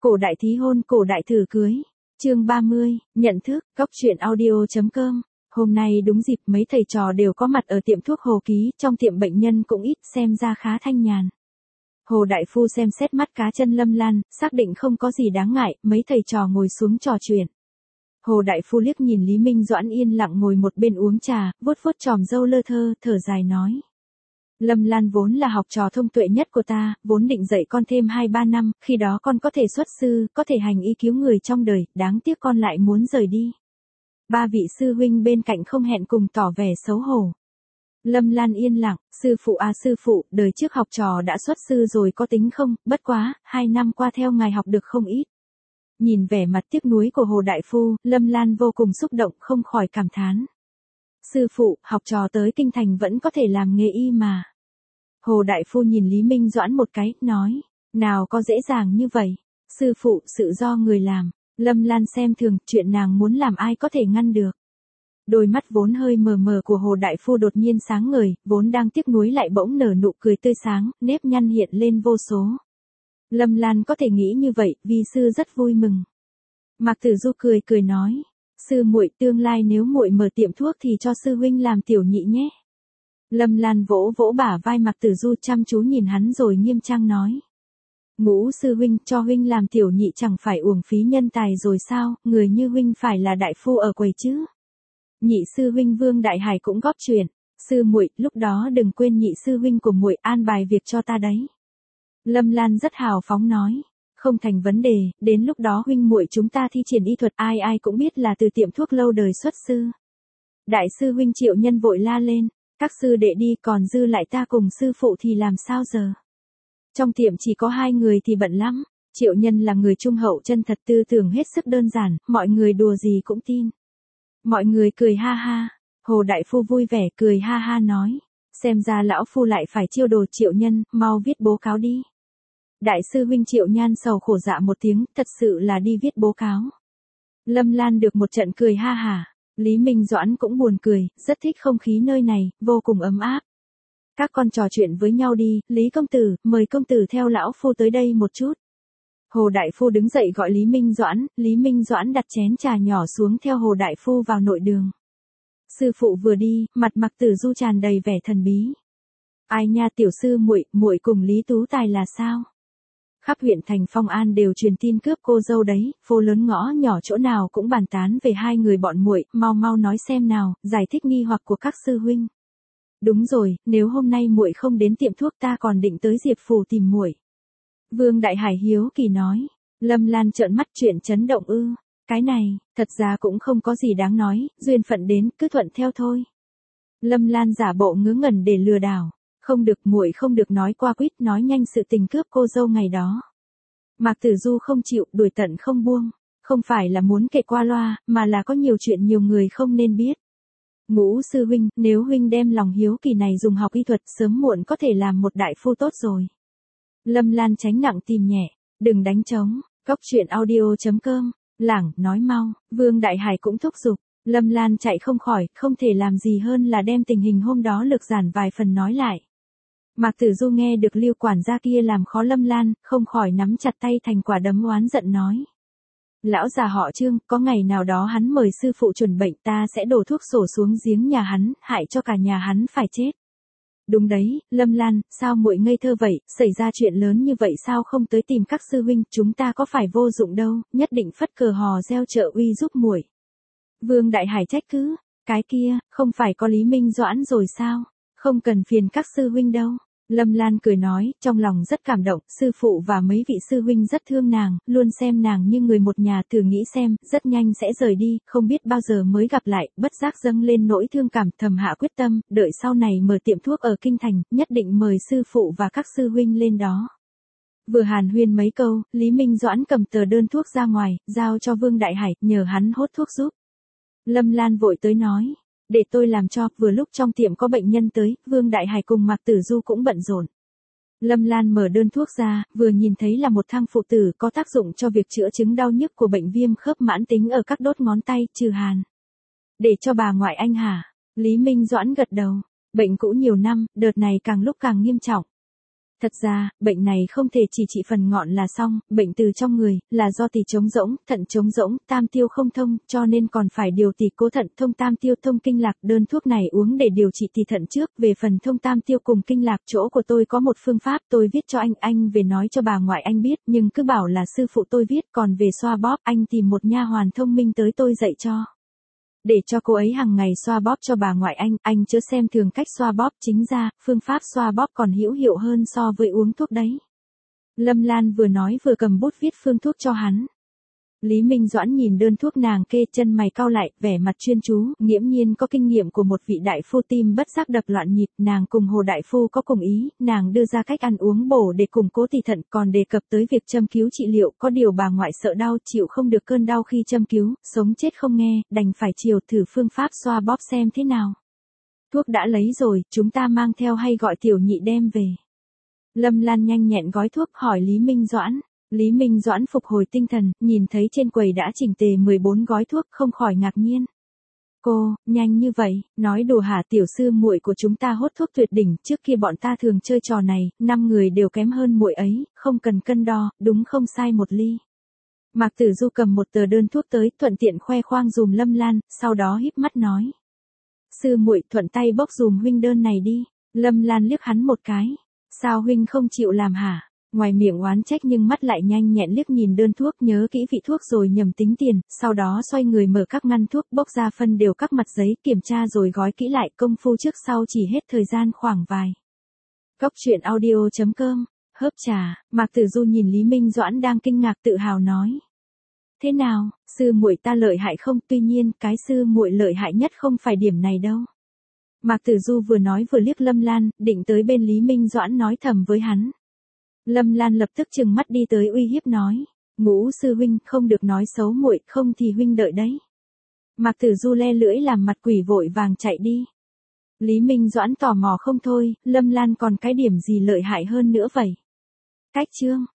Cổ đại thí hôn, cổ đại thử cưới. Chương 30, nhận thức, góc truyện audio.com. Hôm nay đúng dịp mấy thầy trò đều có mặt ở tiệm thuốc Hồ Ký, trong tiệm bệnh nhân cũng ít, xem ra khá thanh nhàn. Hồ Đại Phu xem xét mắt cá chân Lâm Lan, xác định không có gì đáng ngại, mấy thầy trò ngồi xuống trò chuyện. Hồ Đại Phu liếc nhìn Lý Minh Doãn yên lặng ngồi một bên uống trà, vuốt vuốt chòm râu lơ thơ, thở dài nói. Lâm Lan vốn là học trò thông tuệ nhất của ta, vốn định dạy con thêm 2-3 năm, khi đó con có thể xuất sư, có thể hành y cứu người trong đời, đáng tiếc con lại muốn rời đi. Ba vị sư huynh bên cạnh không hẹn cùng tỏ vẻ xấu hổ. Lâm Lan yên lặng, sư phụ à sư phụ, đời trước học trò đã xuất sư rồi có tính không, bất quá, 2 năm qua theo ngài học được không ít. Nhìn vẻ mặt tiếc nuối của Hồ Đại Phu, Lâm Lan vô cùng xúc động không khỏi cảm thán. Sư phụ, học trò tới kinh thành vẫn có thể làm nghề y mà. Hồ Đại Phu nhìn Lý Minh Doãn một cái, nói, nào có dễ dàng như vậy. Sư phụ, sự do người làm. Lâm Lan xem thường, chuyện nàng muốn làm ai có thể ngăn được. Đôi mắt vốn hơi mờ mờ của Hồ Đại Phu đột nhiên sáng ngời, vốn đang tiếc nuối lại bỗng nở nụ cười tươi sáng, nếp nhăn hiện lên vô số. Lâm Lan có thể nghĩ như vậy, vi sư rất vui mừng. Mạc Tử Du cười nói, sư muội, tương lai nếu muội mở tiệm thuốc thì cho sư huynh làm tiểu nhị nhé. Lâm Lan vỗ vỗ bả vai Mạc Tử Du chăm chú nhìn hắn rồi nghiêm trang nói. Ngũ sư huynh, cho huynh làm tiểu nhị chẳng phải uổng phí nhân tài rồi sao, người như huynh phải là đại phu ở quầy chứ. Nhị sư huynh Vương Đại Hải cũng góp chuyện, sư muội, lúc đó đừng quên nhị sư huynh của muội an bài việc cho ta đấy. Lâm Lan rất hào phóng nói, không thành vấn đề, đến lúc đó huynh muội chúng ta thi triển y thuật ai ai cũng biết là từ tiệm thuốc lâu đời xuất sư. Đại sư huynh Triệu Nhân vội la lên, các sư đệ đi còn dư lại ta cùng sư phụ thì làm sao giờ. Trong tiệm chỉ có 2 người thì bận lắm, Triệu Nhân là người trung hậu chân thật tư tưởng hết sức đơn giản, mọi người đùa gì cũng tin. Mọi người cười ha ha, Hồ Đại Phu vui vẻ cười ha ha nói, xem ra lão phu lại phải chiêu đồ Triệu Nhân, mau viết bố cáo đi. Đại sư huynh Triệu Nhan sầu khổ dạ một tiếng, thật sự là đi viết bố cáo. Lâm Lan được một trận cười ha hả, Lý Minh Doãn cũng buồn cười, rất thích không khí nơi này, vô cùng ấm áp. Các con trò chuyện với nhau đi, Lý công tử, mời công tử theo lão phu tới đây một chút. Hồ Đại Phu đứng dậy gọi Lý Minh Doãn đặt chén trà nhỏ xuống theo Hồ Đại Phu vào nội đường. Sư phụ vừa đi, mặt Mạc Tử Du tràn đầy vẻ thần bí. Ai nha tiểu sư muội, muội cùng Lý Tú Tài là sao? Khắp huyện thành Phong An đều truyền tin cướp cô dâu đấy, phố lớn ngõ nhỏ chỗ nào cũng bàn tán về 2 người bọn muội, mau nói xem nào, giải thích nghi hoặc của các sư huynh. Đúng rồi, nếu hôm nay muội không đến tiệm thuốc ta còn định tới Diệp phủ tìm muội. Vương Đại Hải hiếu kỳ nói. Lâm Lan trợn mắt, chuyện chấn động ư? Cái này, thật ra cũng không có gì đáng nói, duyên phận đến, cứ thuận theo thôi. Lâm Lan giả bộ ngớ ngẩn để lừa đảo. Không được, muội không được nói qua quýt, nói nhanh sự tình cướp cô dâu ngày đó. Mạc Tử Du không chịu, đuổi tận không buông. Không phải là muốn kể qua loa, mà là có nhiều chuyện nhiều người không nên biết. Ngũ sư huynh, nếu huynh đem lòng hiếu kỳ này dùng học y thuật, sớm muộn có thể làm một đại phu tốt rồi. Lâm Lan tránh nặng tìm nhẹ, đừng đánh trống, góc truyện audio.com, lảng, nói mau, Vương Đại Hải cũng thúc giục. Lâm Lan chạy không khỏi, không thể làm gì hơn là đem tình hình hôm đó lược giản vài phần nói lại. Mạc Tử Du nghe được Lưu quản gia kia làm khó Lâm Lan, không khỏi nắm chặt tay thành quả đấm oán giận nói. Lão già họ Trương, có ngày nào đó hắn mời sư phụ chuẩn bệnh ta sẽ đổ thuốc sổ xuống giếng nhà hắn, hại cho cả nhà hắn phải chết. Đúng đấy, Lâm Lan, sao muội ngây thơ vậy, xảy ra chuyện lớn như vậy sao không tới tìm các sư huynh, chúng ta có phải vô dụng đâu, nhất định phất cờ hò reo trợ uy giúp muội. Vương Đại Hải trách cứ, cái kia, không phải có Lý Minh Doãn rồi sao, không cần phiền các sư huynh đâu. Lâm Lan cười nói, trong lòng rất cảm động, sư phụ và mấy vị sư huynh rất thương nàng, luôn xem nàng như người một nhà, thử nghĩ xem, rất nhanh sẽ rời đi, không biết bao giờ mới gặp lại, bất giác dâng lên nỗi thương cảm, thầm hạ quyết tâm, đợi sau này mở tiệm thuốc ở Kinh Thành, nhất định mời sư phụ và các sư huynh lên đó. Vừa hàn huyên mấy câu, Lý Minh Doãn cầm tờ đơn thuốc ra ngoài, giao cho Vương Đại Hải, nhờ hắn hốt thuốc giúp. Lâm Lan vội tới nói. Để tôi làm cho, vừa lúc trong tiệm có bệnh nhân tới, Vương Đại Hải cùng Mạc Tử Du cũng bận rộn. Lâm Lan mở đơn thuốc ra, vừa nhìn thấy là một thang phụ tử có tác dụng cho việc chữa chứng đau nhức của bệnh viêm khớp mãn tính ở các đốt ngón tay, trừ hàn. Để cho bà ngoại anh hả? Lý Minh Doãn gật đầu. Bệnh cũ nhiều năm, đợt này càng lúc càng nghiêm trọng. Thật ra, bệnh này không thể chỉ trị phần ngọn là xong, bệnh từ trong người, là do tỳ trống rỗng, thận trống rỗng, tam tiêu không thông, cho nên còn phải điều tỳ cố thận thông tam tiêu thông kinh lạc. Đơn thuốc này uống để điều trị tỳ thận trước, về phần thông tam tiêu cùng kinh lạc chỗ của tôi có một phương pháp tôi viết cho anh về nói cho bà ngoại anh biết, nhưng cứ bảo là sư phụ tôi viết, còn về xoa bóp, anh tìm một nha hoàn thông minh tới tôi dạy cho. Để cho cô ấy hàng ngày xoa bóp cho bà ngoại anh chớ xem thường cách xoa bóp, chính ra, phương pháp xoa bóp còn hữu hiệu hơn so với uống thuốc đấy. Lâm Lan vừa nói vừa cầm bút viết phương thuốc cho hắn. Lý Minh Doãn nhìn đơn thuốc nàng kê, chân mày cau lại, vẻ mặt chuyên chú, nghiễm nhiên có kinh nghiệm của một vị đại phu, tim bất giác đập loạn nhịp. Nàng cùng Hồ đại phu có cùng ý, nàng đưa ra cách ăn uống bổ để củng cố tỳ thận, còn đề cập tới việc châm cứu trị liệu. Có điều bà ngoại sợ đau, chịu không được cơn đau khi châm cứu, sống chết không nghe, đành phải chiều thử phương pháp xoa bóp xem thế nào. Thuốc đã lấy rồi, chúng ta mang theo hay gọi tiểu nhị đem về? Lâm Lan nhanh nhẹn gói thuốc, hỏi Lý Minh Doãn. Lý Minh Doãn phục hồi tinh thần, nhìn thấy trên quầy đã chỉnh tề 14 gói thuốc, không khỏi ngạc nhiên. Cô, nhanh như vậy, nói đùa hả? Tiểu sư muội của chúng ta hốt thuốc tuyệt đỉnh, trước kia bọn ta thường chơi trò này, 5 người đều kém hơn muội ấy, không cần cân đo, đúng không sai một ly. Mạc Tử Du cầm một tờ đơn thuốc tới, thuận tiện khoe khoang dùm Lâm Lan, sau đó híp mắt nói. Sư muội, thuận tay bốc dùm huynh đơn này đi. Lâm Lan liếc hắn một cái. Sao huynh không chịu làm hả? Ngoài miệng oán trách nhưng mắt lại nhanh nhẹn liếc nhìn đơn thuốc, nhớ kỹ vị thuốc rồi nhầm tính tiền, sau đó xoay người mở các ngăn thuốc, bốc ra phân đều các mặt giấy, kiểm tra rồi gói kỹ lại, công phu trước sau chỉ hết thời gian khoảng vài. Cốc truyện audio.com, hớp trà. Mạc Tử Du nhìn Lý Minh Doãn đang kinh ngạc tự hào nói. Thế nào, sư muội ta lợi hại không? Tuy nhiên, cái sư muội lợi hại nhất không phải điểm này đâu. Mạc Tử Du vừa nói vừa liếc Lâm Lan, định tới bên Lý Minh Doãn nói thầm với hắn. Lâm Lan lập tức trừng mắt đi tới uy hiếp nói. Ngũ sư huynh, không được nói xấu muội, không thì huynh đợi đấy. Mạc Tử Du le lưỡi làm mặt quỷ vội vàng chạy đi. Lý Minh Doãn tò mò không thôi, Lâm Lan còn cái điểm gì lợi hại hơn nữa vậy? Cách chương.